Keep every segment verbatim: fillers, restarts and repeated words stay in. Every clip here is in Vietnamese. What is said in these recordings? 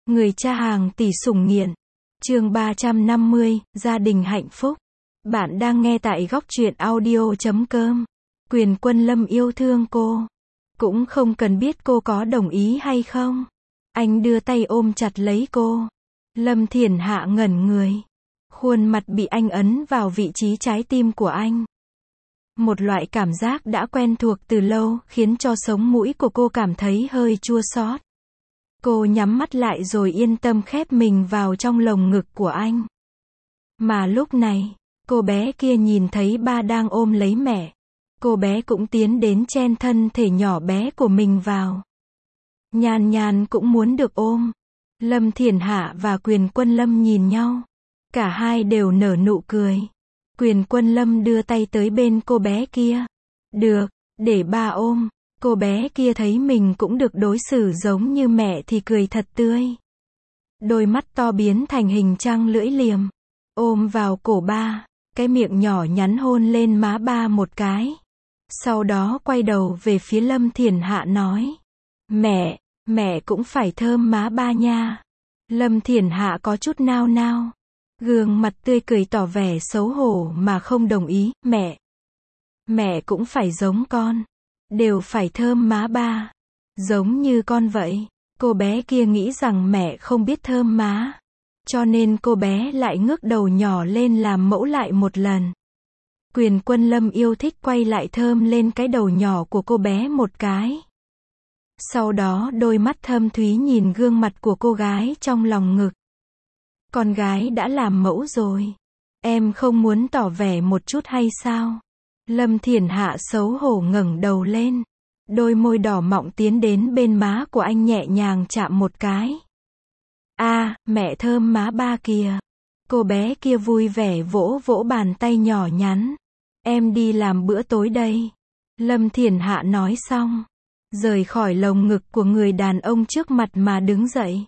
Người cha hàng tỷ sủng nghiện. Chương ba trăm năm mươi, gia đình hạnh phúc. Bạn đang nghe tại góc truyện audio chấm com. Quyền Quân Lâm yêu thương cô. Cũng không cần biết cô có đồng ý hay không. Anh đưa tay ôm chặt lấy cô. Lâm Thiển Hạ ngẩn người. Khuôn mặt bị anh ấn vào vị trí trái tim của anh. Một loại cảm giác đã quen thuộc từ lâu, khiến cho sống mũi của cô cảm thấy hơi chua xót. Cô nhắm mắt lại rồi yên tâm khép mình vào trong lồng ngực của anh. Mà lúc này, cô bé kia nhìn thấy ba đang ôm lấy mẹ. Cô bé cũng tiến đến chen thân thể nhỏ bé của mình vào. Nhan Nhan cũng muốn được ôm. Lâm Thiển Hạ và Quyền Quân Lâm nhìn nhau. Cả hai đều nở nụ cười. Quyền Quân Lâm đưa tay tới bên cô bé kia. Được, để ba ôm. Cô bé kia thấy mình cũng được đối xử giống như mẹ thì cười thật tươi. Đôi mắt to biến thành hình trăng lưỡi liềm. Ôm vào cổ ba. Cái miệng nhỏ nhắn hôn lên má ba một cái. Sau đó quay đầu về phía Lâm Thiển Hạ nói. Mẹ, mẹ cũng phải thơm má ba nha. Lâm Thiển Hạ có chút nao nao. Gương mặt tươi cười tỏ vẻ xấu hổ mà không đồng ý. Mẹ, mẹ cũng phải giống con. Đều phải thơm má ba. Giống như con vậy. Cô bé kia nghĩ rằng mẹ không biết thơm má. Cho nên cô bé lại ngước đầu nhỏ lên làm mẫu lại một lần. Quyền Quân Lâm yêu thích quay lại thơm lên cái đầu nhỏ của cô bé một cái. Sau đó đôi mắt thâm thúy nhìn gương mặt của cô gái trong lòng ngực. Con gái đã làm mẫu rồi. Em không muốn tỏ vẻ một chút hay sao? Lâm Thiển Hạ xấu hổ ngẩng đầu lên. Đôi môi đỏ mọng tiến đến bên má của anh nhẹ nhàng chạm một cái. A, à, mẹ thơm má ba kìa. Cô bé kia vui vẻ vỗ vỗ bàn tay nhỏ nhắn. Em đi làm bữa tối đây. Lâm Thiển Hạ nói xong. Rời khỏi lồng ngực của người đàn ông trước mặt mà đứng dậy.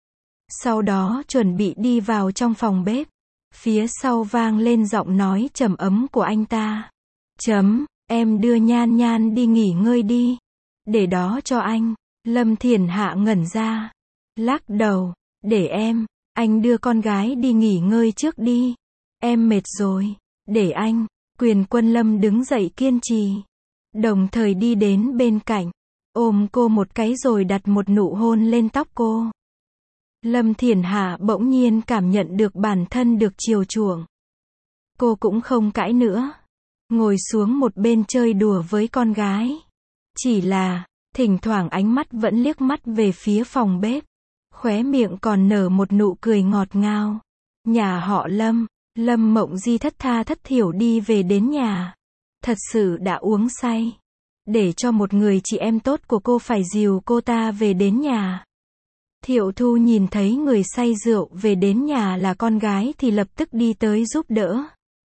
Sau đó chuẩn bị đi vào trong phòng bếp. Phía sau vang lên giọng nói trầm ấm của anh ta. Chấm, em đưa Nhan Nhan đi nghỉ ngơi đi. Để đó cho anh. Lâm Thiển Hạ ngẩn ra. Lắc đầu. Để em, anh đưa con gái đi nghỉ ngơi trước đi. Em mệt rồi. Để anh. Quyền Quân Lâm đứng dậy kiên trì. Đồng thời đi đến bên cạnh. Ôm cô một cái rồi đặt một nụ hôn lên tóc cô. Lâm Thiển Hạ bỗng nhiên cảm nhận được bản thân được chiều chuộng. Cô cũng không cãi nữa. Ngồi xuống một bên chơi đùa với con gái. Chỉ là, thỉnh thoảng ánh mắt vẫn liếc mắt về phía phòng bếp. Khóe miệng còn nở một nụ cười ngọt ngào. Nhà họ Lâm, Lâm Mộng Di thất tha thất thiểu đi về đến nhà. Thật sự đã uống say. Để cho một người chị em tốt của cô phải dìu cô ta về đến nhà. Thiệu Thu nhìn thấy người say rượu về đến nhà là con gái thì lập tức đi tới giúp đỡ.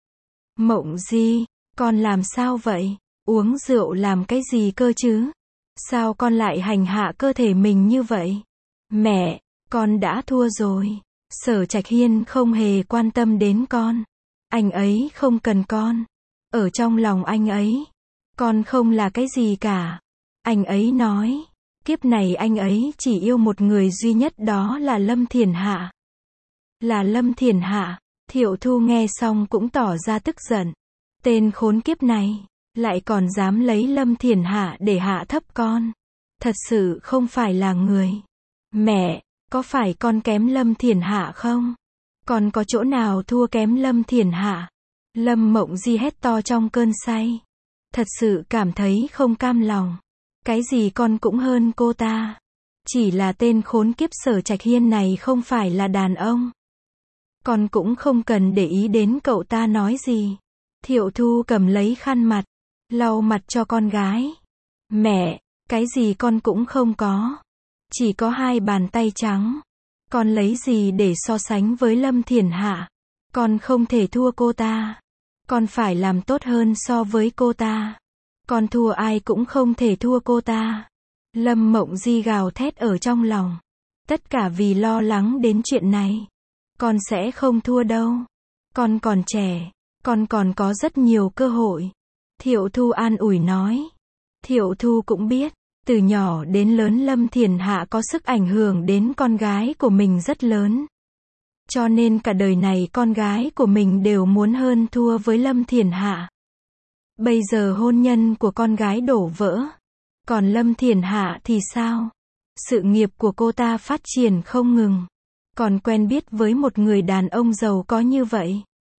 Mộng Di, con làm sao vậy? Uống rượu làm cái gì cơ chứ? Sao con lại hành hạ cơ thể mình như vậy? Mẹ, con đã thua rồi. Sở Trạch Hiên không hề quan tâm đến con. Anh ấy không cần con. Ở trong lòng anh ấy, con không là cái gì cả. Anh ấy nói, kiếp này anh ấy chỉ yêu một người duy nhất, đó là Lâm Thiển Hạ. Là Lâm Thiển Hạ. Thiệu Thu nghe xong cũng tỏ ra tức giận. Tên khốn kiếp này, lại còn dám lấy Lâm Thiển Hạ để hạ thấp con. Thật sự không phải là người. Mẹ, có phải con kém Lâm Thiển Hạ không? Con có chỗ nào thua kém Lâm Thiển Hạ? Lâm Mộng Di hét to trong cơn say. Thật sự cảm thấy không cam lòng. Cái gì con cũng hơn cô ta. Chỉ là tên khốn kiếp Sở Trạch Hiên này không phải là đàn ông. Con cũng không cần để ý đến cậu ta nói gì. Thiệu Thu cầm lấy khăn mặt, lau mặt cho con gái. Mẹ, cái gì con cũng không có. Chỉ có hai bàn tay trắng. Con lấy gì để so sánh với Lâm Thiển Hạ? Con không thể thua cô ta. Con phải làm tốt hơn so với cô ta. Con thua ai cũng không thể thua cô ta. Lâm Mộng Di gào thét ở trong lòng. Tất cả vì lo lắng đến chuyện này. Con sẽ không thua đâu. Con còn trẻ. Con còn có rất nhiều cơ hội. Thiệu Thu an ủi nói. Thiệu Thu cũng biết. Từ nhỏ đến lớn Lâm Thiển Hạ có sức ảnh hưởng đến con gái của mình rất lớn. Cho nên cả đời này con gái của mình đều muốn hơn thua với Lâm Thiển Hạ. Bây giờ hôn nhân của con gái đổ vỡ. Còn Lâm Thiển Hạ thì sao? Sự nghiệp của cô ta phát triển không ngừng. Còn quen biết với một người đàn ông giàu có như vậy.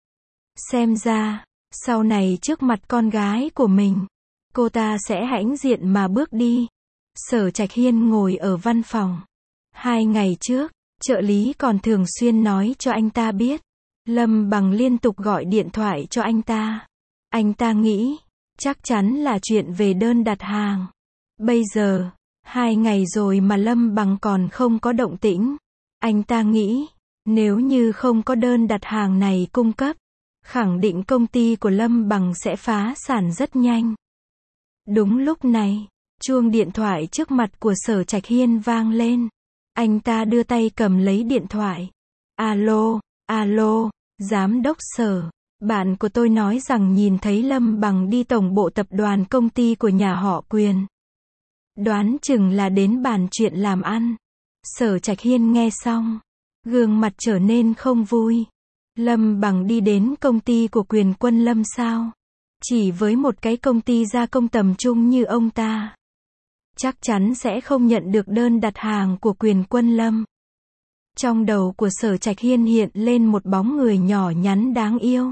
Xem ra, sau này trước mặt con gái của mình, cô ta sẽ hãnh diện mà bước đi. Sở Trạch Hiên ngồi ở văn phòng. Hai ngày trước, trợ lý còn thường xuyên nói cho anh ta biết. Lâm Bằng liên tục gọi điện thoại cho anh ta. Anh ta nghĩ, chắc chắn là chuyện về đơn đặt hàng. Bây giờ, hai ngày rồi mà Lâm Bằng còn không có động tĩnh. Anh ta nghĩ, nếu như không có đơn đặt hàng này cung cấp, khẳng định công ty của Lâm Bằng sẽ phá sản rất nhanh. Đúng lúc này, chuông điện thoại trước mặt của Sở Trạch Hiên vang lên. Anh ta đưa tay cầm lấy điện thoại. Alo, alo, giám đốc Sở. Bạn của tôi nói rằng nhìn thấy Lâm Bằng đi tổng bộ tập đoàn công ty của nhà họ Quyền. Đoán chừng là đến bàn chuyện làm ăn. Sở Trạch Hiên nghe xong, gương mặt trở nên không vui. Lâm Bằng đi đến công ty của Quyền Quân Lâm sao? Chỉ với một cái công ty gia công tầm trung như ông ta, chắc chắn sẽ không nhận được đơn đặt hàng của Quyền Quân Lâm. Trong đầu của Sở Trạch Hiên hiện lên một bóng người nhỏ nhắn đáng yêu.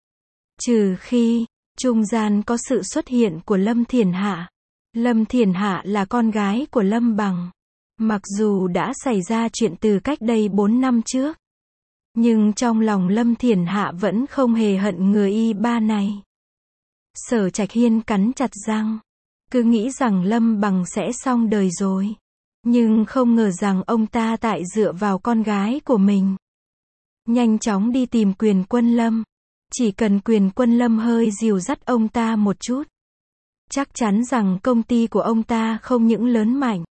Trừ khi, trung gian có sự xuất hiện của Lâm Thiển Hạ. Lâm Thiển Hạ là con gái của Lâm Bằng. Mặc dù đã xảy ra chuyện từ cách đây bốn năm trước, nhưng trong lòng Lâm Thiển Hạ vẫn không hề hận người y ba này. Sở Trạch Hiên cắn chặt răng, cứ nghĩ rằng Lâm Bằng sẽ xong đời rồi. Nhưng không ngờ rằng ông ta tại dựa vào con gái của mình. Nhanh chóng đi tìm Quyền Quân Lâm. Chỉ cần Quyền Quân Lâm hơi dìu dắt ông ta một chút, chắc chắn rằng công ty của ông ta không những lớn mạnh,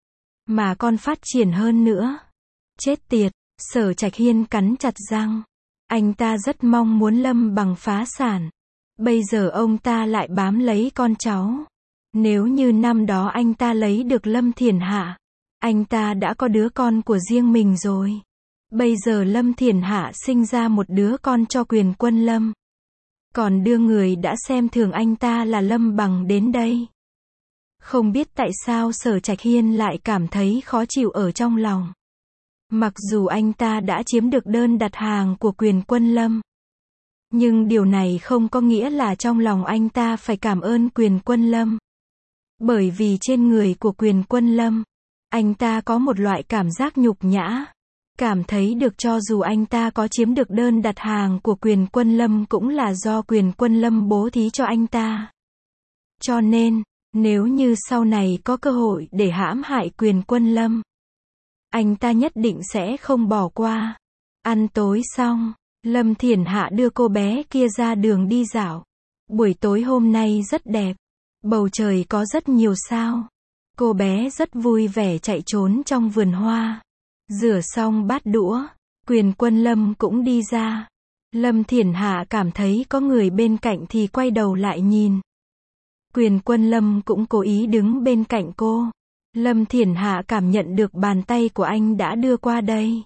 mà còn phát triển hơn nữa. Chết tiệt, Sở Trạch Hiên cắn chặt răng. Anh ta rất mong muốn Lâm Bằng phá sản. Bây giờ ông ta lại bám lấy con cháu. Nếu như năm đó anh ta lấy được Lâm Thiển Hạ, anh ta đã có đứa con của riêng mình rồi. Bây giờ Lâm Thiển Hạ sinh ra một đứa con cho Quyền Quân Lâm. Còn đưa người đã xem thường anh ta là Lâm Bằng đến đây. Không biết tại sao Sở Trạch Hiên lại cảm thấy khó chịu ở trong lòng. Mặc dù anh ta đã chiếm được đơn đặt hàng của Quyền Quân Lâm, nhưng điều này không có nghĩa là trong lòng anh ta phải cảm ơn Quyền Quân Lâm. Bởi vì trên người của Quyền Quân Lâm, anh ta có một loại cảm giác nhục nhã. Cảm thấy được cho dù anh ta có chiếm được đơn đặt hàng của Quyền Quân Lâm cũng là do Quyền Quân Lâm bố thí cho anh ta. Cho nên, nếu như sau này có cơ hội để hãm hại Quyền Quân Lâm, anh ta nhất định sẽ không bỏ qua. Ăn tối xong, Lâm Thiển Hạ đưa cô bé kia ra đường đi dạo. Buổi tối hôm nay rất đẹp. Bầu trời có rất nhiều sao. Cô bé rất vui vẻ chạy trốn trong vườn hoa. Rửa xong bát đũa, Quyền Quân Lâm cũng đi ra. Lâm Thiển Hạ cảm thấy có người bên cạnh thì quay đầu lại nhìn. Quyền Quân Lâm cũng cố ý đứng bên cạnh cô. Lâm Thiển Hạ cảm nhận được bàn tay của anh đã đưa qua đây.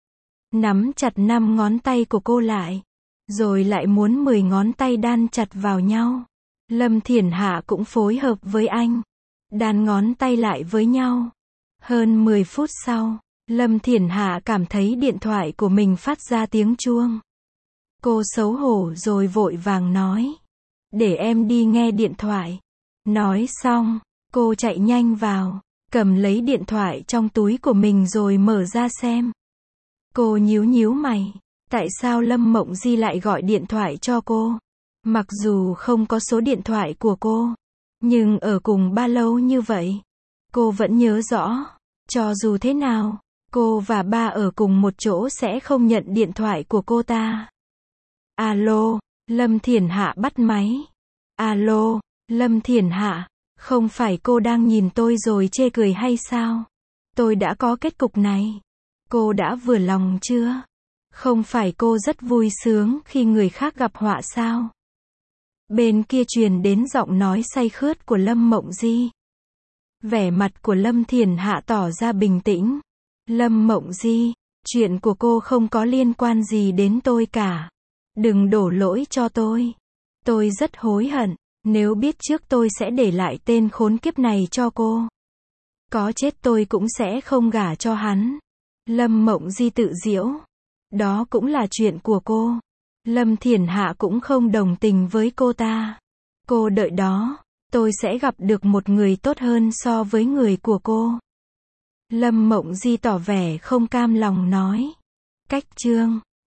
Nắm chặt năm ngón tay của cô lại. Rồi lại muốn mười ngón tay đan chặt vào nhau. Lâm Thiển Hạ cũng phối hợp với anh. Đan ngón tay lại với nhau. Hơn mười phút sau, Lâm Thiển Hạ cảm thấy điện thoại của mình phát ra tiếng chuông. Cô xấu hổ rồi vội vàng nói. Để em đi nghe điện thoại. Nói xong, cô chạy nhanh vào, cầm lấy điện thoại trong túi của mình rồi mở ra xem. Cô nhíu nhíu mày. Tại sao Lâm Mộng Di lại gọi điện thoại cho cô? Mặc dù không có số điện thoại của cô, nhưng ở cùng ba lâu như vậy, cô vẫn nhớ rõ. Cho dù thế nào, cô và ba ở cùng một chỗ sẽ không nhận điện thoại của cô ta. Alo, Lâm Thiển Hạ bắt máy. Alo, Lâm Thiển Hạ, không phải cô đang nhìn tôi rồi chê cười hay sao? Tôi đã có kết cục này. Cô đã vừa lòng chưa? Không phải cô rất vui sướng khi người khác gặp họa sao? Bên kia truyền đến giọng nói say khướt của Lâm Mộng Di. Vẻ mặt của Lâm Thiển Hạ tỏ ra bình tĩnh. Lâm Mộng Di, chuyện của cô không có liên quan gì đến tôi cả. Đừng đổ lỗi cho tôi. Tôi rất hối hận. Nếu biết trước tôi sẽ để lại tên khốn kiếp này cho cô. Có chết tôi cũng sẽ không gả cho hắn. Lâm Mộng Di tự giễu. Đó cũng là chuyện của cô. Lâm Thiển Hạ cũng không đồng tình với cô ta. Cô đợi đó. Tôi sẽ gặp được một người tốt hơn so với người của cô. Lâm Mộng Di tỏ vẻ không cam lòng nói. Cách chương